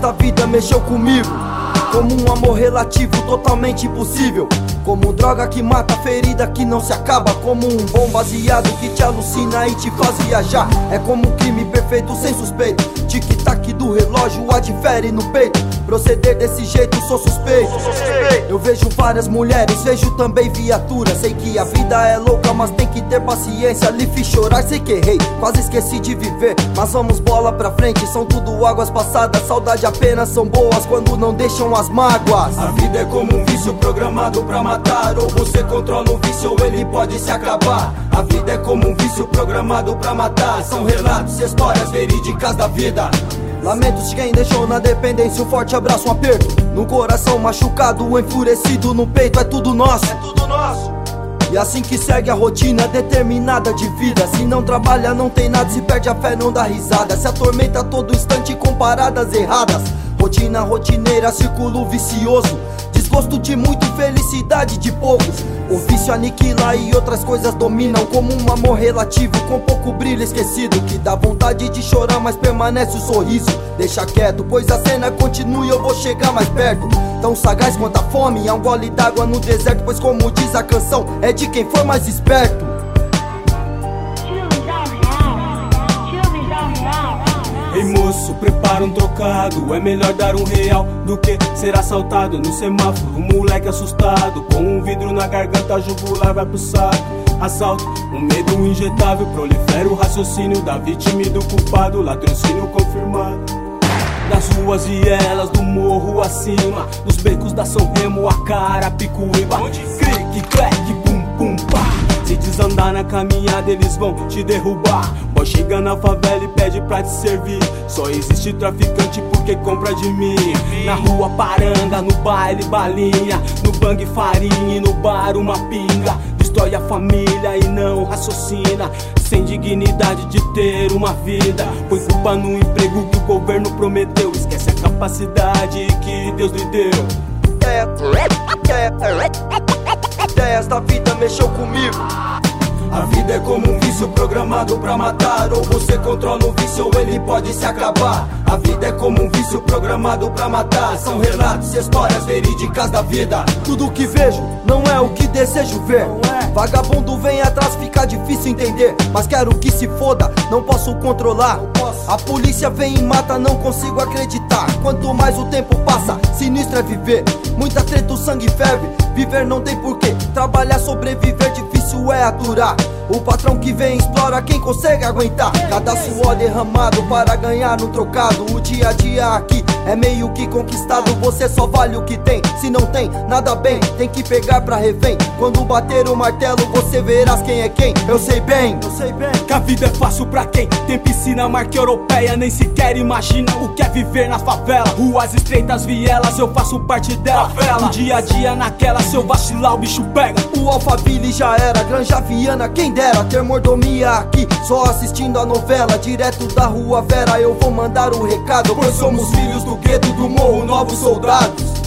da vida mexeu comigo, como um amor relativo totalmente impossível, como droga que mata, ferida que não se acaba, como um bom baseado que te alucina e te faz viajar. É como um crime perfeito sem suspeito, tic-tac do relógio adfere no peito. Proceder desse jeito sou suspeito. Eu vejo várias mulheres, vejo também viaturas. Sei que a vida é louca, mas tem que ter paciência. Lhe fiz chorar, sei que errei, quase esqueci de viver, mas vamos bola pra frente, são tudo águas passadas. Saudade apenas são boas quando não deixam as mágoas. A vida é como um vício programado pra matar. Ou você controla o vício ou ele pode se acabar. A vida é como um vício programado pra matar. São relatos e histórias verídicas da vida. Lamentos de quem deixou na dependência, um forte abraço, um aperto no coração machucado, enfurecido no peito. É tudo nosso, é tudo nosso. E assim que segue a rotina determinada de vida. Se não trabalha não tem nada, se perde a fé não dá risada. Se atormenta a todo instante com paradas erradas. Rotina rotineira, círculo vicioso, desgosto de muito, felicidade de poucos. O vício aniquila e outras coisas dominam, como um amor relativo com pouco brilho esquecido, que dá vontade de chorar mas permanece o sorriso. Deixa quieto, pois a cena continua e eu vou chegar mais perto. Tão sagaz quanto a fome, é um gole d'água no deserto, pois como diz a canção, é de quem for mais esperto. Ei moço, prepara um trocado. É melhor dar um real do que ser assaltado no semáforo. Um moleque assustado, com um vidro na garganta, jugular vai pro saco. Assalto, um medo injetável, prolifera o raciocínio da vítima e do culpado. Latrocínio confirmado. Das ruas e elas do morro acima, dos becos da São Remo, a Carapicuíba. Clique, clack, pum, pum, pá. Se desandar na caminhada eles vão te derrubar. Boy chega na favela e pede pra te servir. Só existe traficante porque compra de mim. Na rua paranga, no baile balinha, no bang farinha e no bar uma pinga. Destrói a família e não raciocina, sem dignidade de ter uma vida. Põe culpa no emprego que o governo prometeu, esquece a capacidade que Deus lhe deu. Ideias da vida mexeu comigo. A vida é como um vício programado pra matar. Ou você controla o vício ou ele pode se acabar. A vida é como um vício programado pra matar. São relatos e histórias verídicas da vida. Tudo que vejo não é o que desejo ver. Vagabundo vem atrás, fica difícil entender, mas quero que se foda, não posso controlar. A polícia vem e mata, não consigo acreditar. Quanto mais o tempo passa, sinistro é viver. Muita treta, o sangue ferve, viver não tem porquê. Trabalhar, sobreviver, difícil é aturar. O patrão que vem explora quem consegue aguentar. Cada suor derramado para ganhar um trocado. O dia a dia aqui é meio que conquistado. Você só vale o que tem, se não tem, nada bem. Tem que pegar pra refém. Quando bater o martelo você verás quem é quem. Eu sei bem, que a vida é fácil pra quem tem piscina, marca europeia. Nem sequer imagina o que é viver na favela. Ruas estreitas, vielas, eu faço parte dela. O dia a dia naquela, se eu vacilar o bicho pega. O Alphaville já era, Granja Viana, quem dera ter mordomia aqui, só assistindo a novela. Direto da Rua Vera eu vou mandar o recado, pois somos filhos do gueto do morro, novos soldados.